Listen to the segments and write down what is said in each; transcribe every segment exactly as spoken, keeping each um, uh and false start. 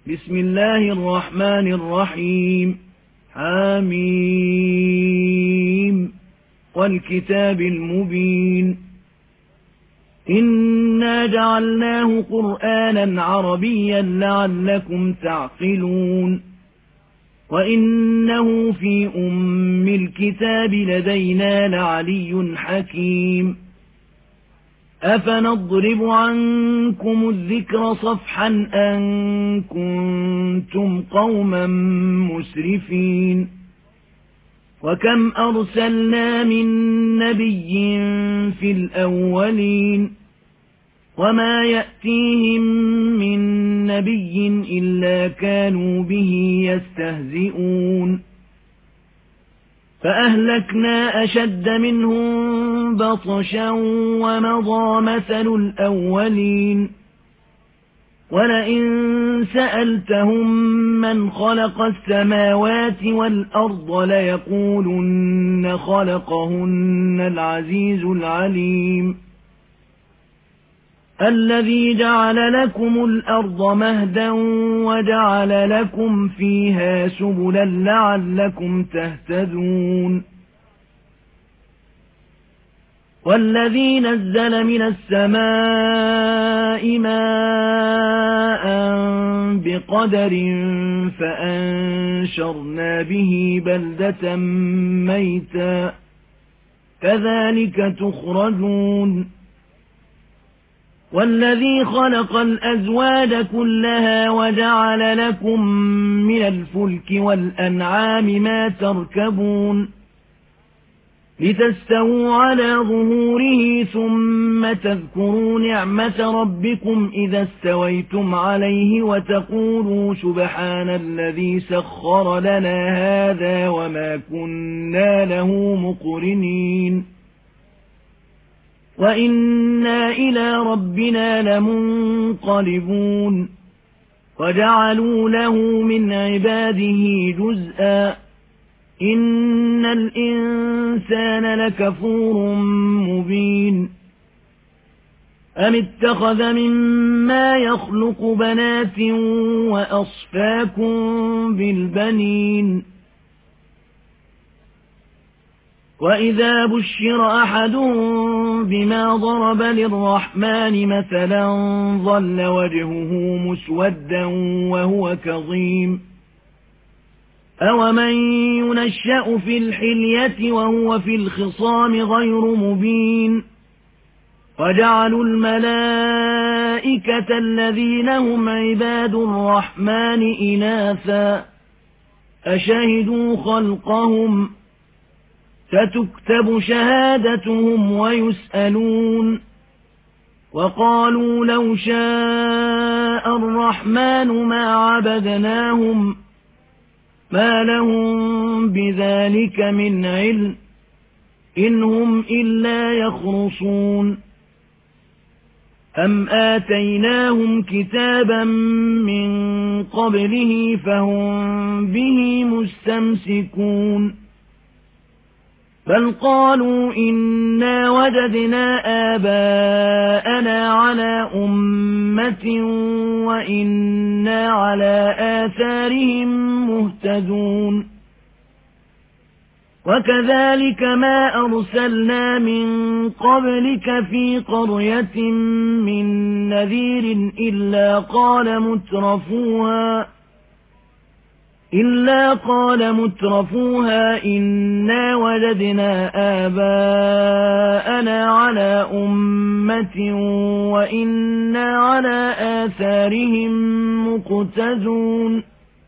بسم الله الرحمن الرحيم حميم والكتاب المبين إنا جعلناه قرآنا عربيا لعلكم تعقلون وإنه في أم الكتاب لدينا لعلي حكيم أفنضرب عنكم الذكر صفحا أن كنتم قوما مسرفين وكم أرسلنا من نبي في الأولين وما يأتيهم من نبي إلا كانوا به يستهزئون فأهلكنا أشد منهم بطشا ومضى مثل الأولين ولئن سألتهم من خلق السماوات والأرض ليقولن خلقهن العزيز العليم الذي جعل لكم الأرض مهدا وجعل لكم فيها سبلا لعلكم تهتدون والذي نزل من السماء ماء بقدر فأنشرنا به بلدة ميتا كذلك تخرجون والذي خلق الأزواج كلها وجعل لكم من الفلك والأنعام ما تركبون لتستووا على ظهوره ثم تذكروا نعمة ربكم إذا استويتم عليه وتقولوا سبحان الذي سخر لنا هذا وما كنا له مقرنين وإنا إلى ربنا لمنقلبون وجعلوا له من عباده جزءا إن الإنسان لكفور مبين أم اتخذ مما يخلق بنات وأصفاكم بالبنين وإذا بشر أحدهم بما ضرب للرحمن مثلا ظل وجهه مسودا وهو كظيم أومن ينشأ في الحلية وهو في الخصام غير مبين وجعلوا الملائكة الذين هم عباد الرحمن إناثا أشهدوا خلقهم ستكتب شهادتهم ويسألون وقالوا لو شاء الرحمن ما عبدناهم ما لهم بذلك من علم إن هم إلا يخرصون أم آتيناهم كتابا من قبله فهم به مستمسكون بل قالوا إنا وجدنا آباءنا على أمة وإنا على آثارهم مهتدون وكذلك ما أرسلنا من قبلك في قرية من نذير إلا قال مترفوها إلا قال مترفوها إنا وجدنا آباءنا على أمة وإنا على آثارهم مقتدون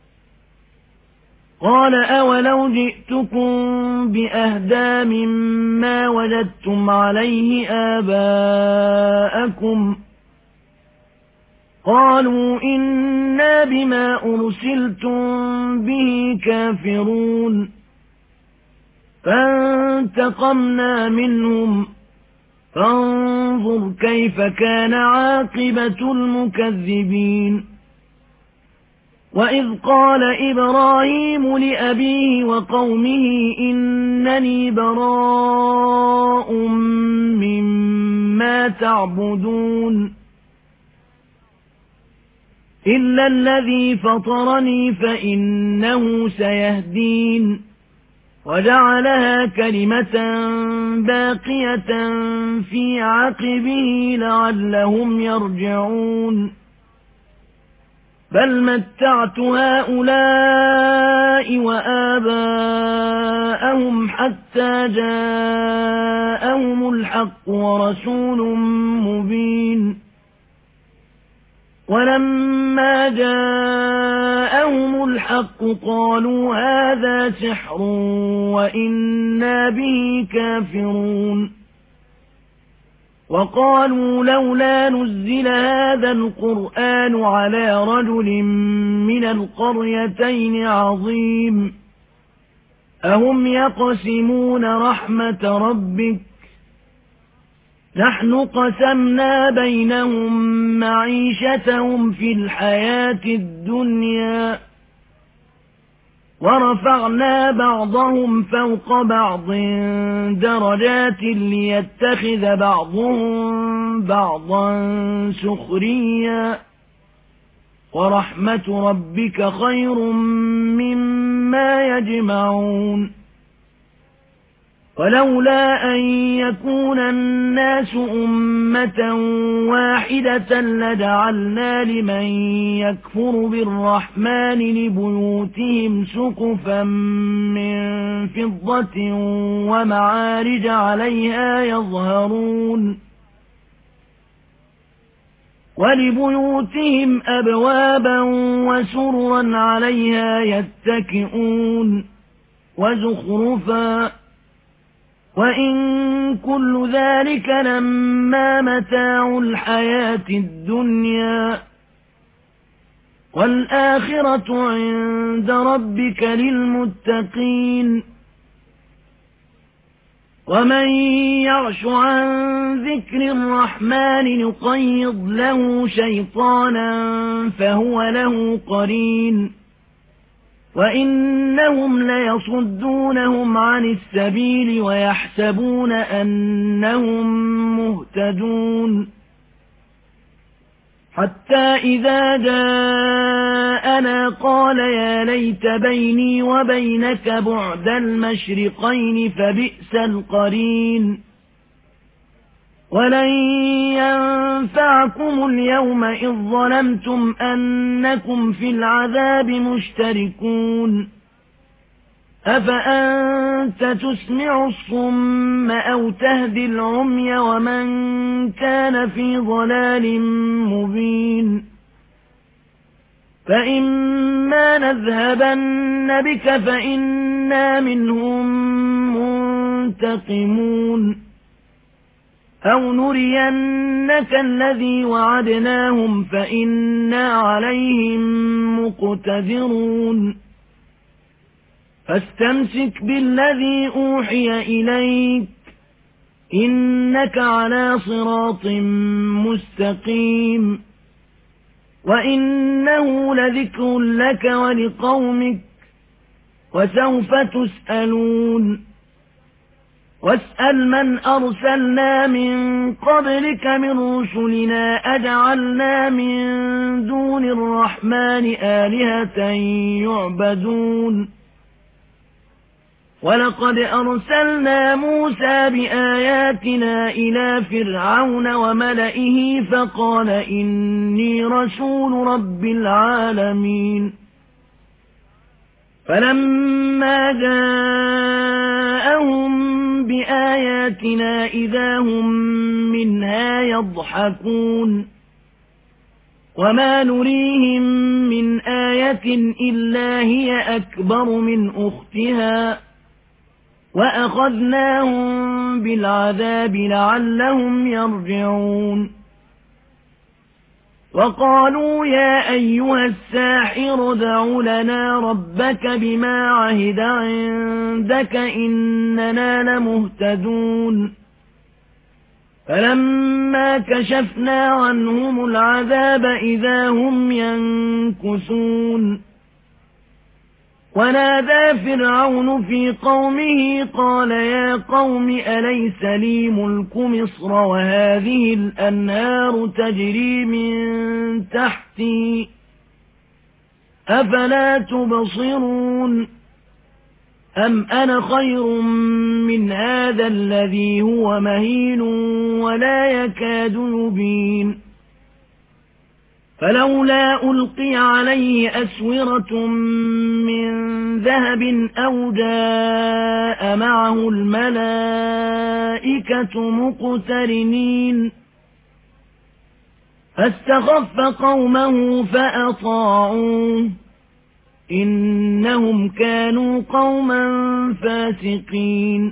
قال أولو جئتكم بأهدى مما وجدتم عليه آباءكم قالوا إنا بما أرسلتم به كافرون فانتقمنا منهم فانظر كيف كان عاقبة المكذبين وإذ قال إبراهيم لأبيه وقومه إنني براء مما تعبدون إلا الذي فطرني فإنه سيهدين وجعلها كلمة باقية في عقبه لعلهم يرجعون بل متعت هؤلاء وآباءهم حتى جاءهم الحق ورسول مبين ولما جاءهم الحق قالوا هذا سحر وإنا به كافرون وقالوا لولا نزل هذا القرآن على رجل من القريتين عظيم أهم يقسمون رحمة ربك نحن قسمنا بينهم معيشتهم في الحياة الدنيا ورفعنا بعضهم فوق بعض درجات ليتخذ بعضهم بعضا سخريا ورحمة ربك خير مما يجمعون ولولا أن يكون الناس أمة واحدة لجعلنا لمن يكفر بالرحمن لبيوتهم سقفا من فضة ومعارج عليها يظهرون ولبيوتهم أبوابا وسررا عليها يتكئون وزخرفا وإن كل ذلك لما متاع الحياة الدنيا والآخرة عند ربك للمتقين ومن يعش عن ذكر الرحمن نقيض له شيطانا فهو له قرين وإنهم ليصدونهم عن السبيل ويحسبون أنهم مهتدون حتى إذا جاءنا قال يا ليت بيني وبينك بعد المشرقين فبئس القرين ولن ينفعكم اليوم إذ ظلمتم أنكم في العذاب مشتركون أفأنت تسمع الصم أو تهدي العمي ومن كان في ضلال مبين فإما نذهبن بك فإنا منهم منتقمون أو نرينك الذي وعدناهم فإنا عليهم مقتدرون فاستمسك بالذي أوحي إليك إنك على صراط مستقيم وإنه لذكر لك ولقومك وسوف تسألون واسأل من أرسلنا من قبلك من رسلنا أجعلنا من دون الرحمن آلهة يعبدون ولقد أرسلنا موسى بآياتنا إلى فرعون وملئه فقال إني رسول رب العالمين فلما جاءهم بآياتنا إذا هم منها يضحكون وما نريهم من آية إلا هي أكبر من أختها وأخذناهم بالعذاب لعلهم يرجعون وقالوا يا أيها الساحر ادع لنا ربك بما عهد عندك إننا لمهتدون فلما كشفنا عنهم العذاب إذا هم ينكثون ونادى فرعون في قومه قال يا قوم أليس لي ملك مصر وهذه الأنهار تجري من تحتي أفلا تبصرون أم أنا خير من هذا الذي هو مهين ولا يكاد يبين فلولا ألقي عليه أسورة من ذهب أو جاء معه الملائكة مقترنين فاستخف قومه فأطاعوه إنهم كانوا قوما فاسقين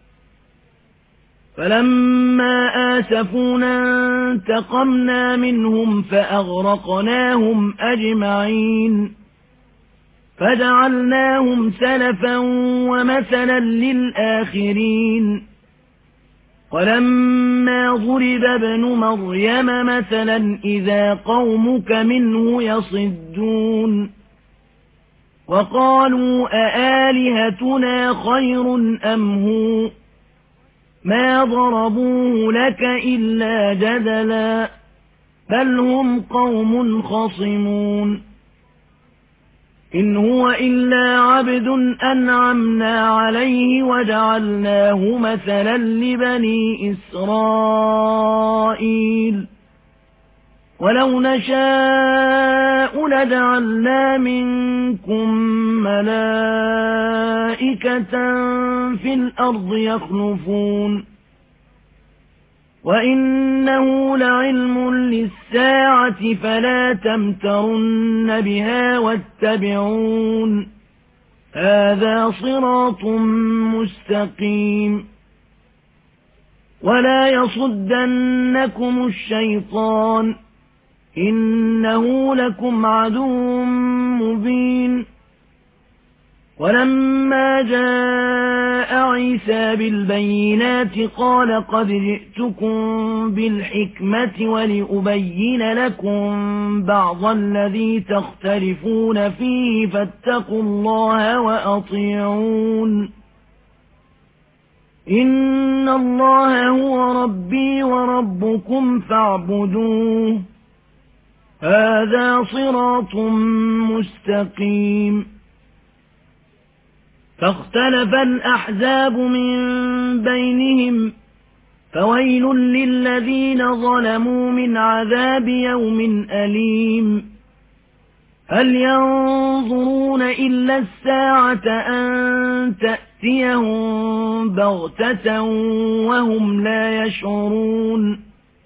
فلما آسفونا انتقمنا منهم فأغرقناهم أجمعين فجعلناهم سلفا ومثلا للآخرين ولما ضرب ابن مريم مثلا إذا قومك منه يصدون وقالوا أآلهتنا خير أم هو ما ضربوه لك إلا جدلا بل هم قوم خصمون إن هو إلا عبد أنعمنا عليه وجعلناه مثلا لبني إسرائيل ولو نشاء لجعلنا منكم ملائكة في الأرض يخلفون وإنه لعلم للساعة فلا تمترن بها واتبعون هذا صراط مستقيم ولا يصدنكم الشيطان إنه لكم عدو مبين ولما جاء عيسى بالبينات قال قد جئتكم بالحكمة ولأبين لكم بعض الذي تختلفون فيه فاتقوا الله وأطيعون إن الله هو ربي وربكم فاعبدوه هذا صراط مستقيم فاختلف الأحزاب من بينهم فويل للذين ظلموا من عذاب يوم أليم هل ينظرون إلا الساعة أن تأتيهم بغتة وهم لا يشعرون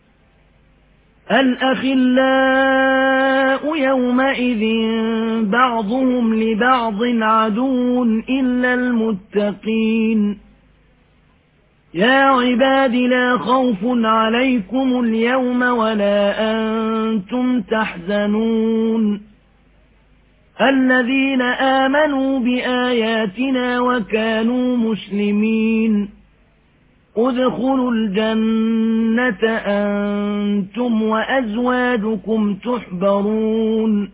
الأخلاء يومئذ بعضهم لبعض عدو إلا المتقين يا عباد لا خوف عليكم اليوم ولا أنتم تحزنون الذين آمنوا بآياتنا وكانوا مسلمين ادخلوا الجنة أنتم وأزواجكم تحبرون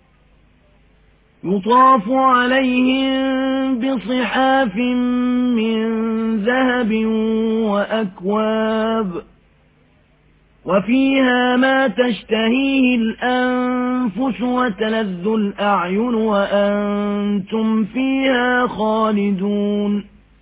يطاف عليهم بصحاف من ذهب وأكواب وفيها ما تشتهيه الأنفس وتلذ الأعين وأنتم فيها خالدون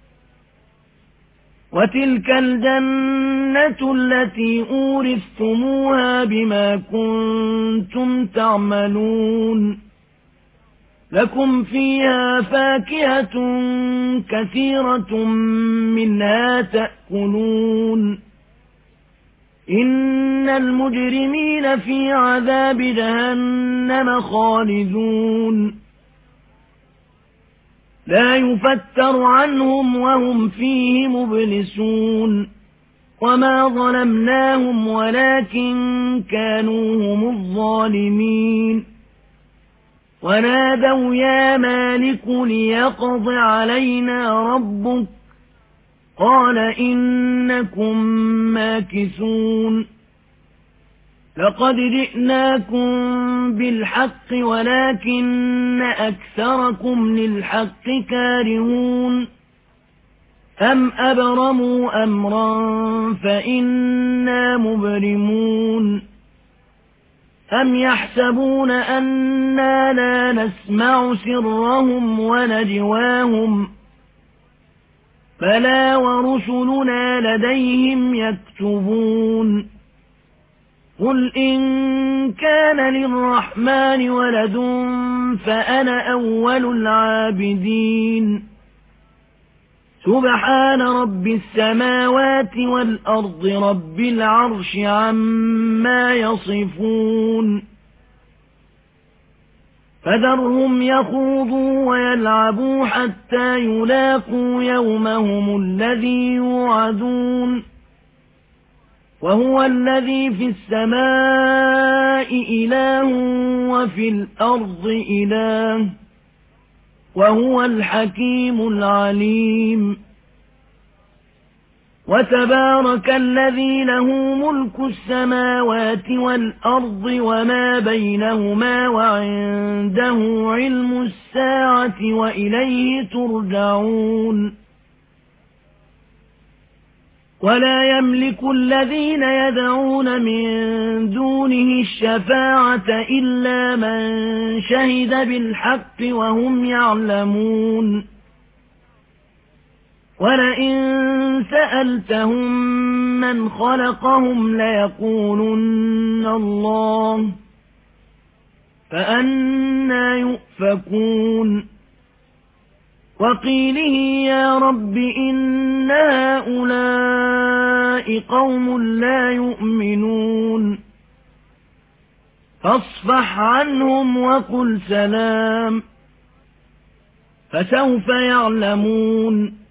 وتلك الجنة التي أورثتموها بما كنتم تعملون لكم فيها فاكهة كثيرة منها تأكلون إن المجرمين في عذاب جهنم خالدون لا يفتر عنهم وهم فيه مبلسون وما ظلمناهم ولكن كانوا هم الظالمين ونادوا يا مالك ليقض علينا ربك قال إنكم ماكثون لقد جئناكم بالحق ولكن أكثركم للحق كارهون أم أبرموا أمرا فإنا مبرمون أَمْ يَحْسَبُونَ أَنَّا لَا نَسْمَعُ سِرَّهُمْ وَنَجْوَاهُمْ بَلَىٰ وَرُسُلُنَا لَدَيْهِمْ يَكْتُبُونَ قُلْ إِن كَانَ لِلرَّحْمَٰنِ وَلَدٌ فَأَنَا أَوَّلُ الْعَابِدِينَ سُبْحَانَ رَبِّ السَّمَاوَاتِ وَالْأَرْضِ رَبِّ الْعَرْشِ عَمَّا يَصِفُونَ فَذَرْهُمْ يَخُوضُوا وَيَلْعَبُوا حَتَّىٰ يُلَاقُوا يَوْمَهُمُ الَّذِي يُوعَدُونَ وَهُوَ الَّذِي فِي السَّمَاءِ إِلَٰهٌ وَفِي الْأَرْضِ إِلَٰهٌ وَهُوَ الْحَكِيمُ الْعَلِيمُ وَتَبَارَكَ الَّذِي لَهُ مُلْكُ السَّمَاوَاتِ وَالْأَرْضِ وَمَا بَيْنَهُمَا وَعِندَهُ عِلْمُ السَّاعَةِ وَإِلَيْهِ تُرْجَعُونَ وَلَا يَمْلِكُ الَّذِينَ يَدْعُونَ مِن دُونِهِ الشَّفَاعَةَ إِلَّا مَن شَهِدَ بِالْحَقِّ وَهُمْ يَعْلَمُونَ وَلَئِن سَأَلْتَهُم مَّنْ خَلَقَهُمْ لَيَقُولُنَّ اللَّهُ فَأَنَّىٰ يُؤْفَكُونَ وَقِيلِهِ يَا رَبِّ إِنَّ هَٰؤُلَاءِ قَوْمٌ لَّا يُؤْمِنُونَ فَاصْفَحْ عَنْهُمْ وَقُلْ سَلَامٌ فَسَوْفَ يَعْلَمُونَ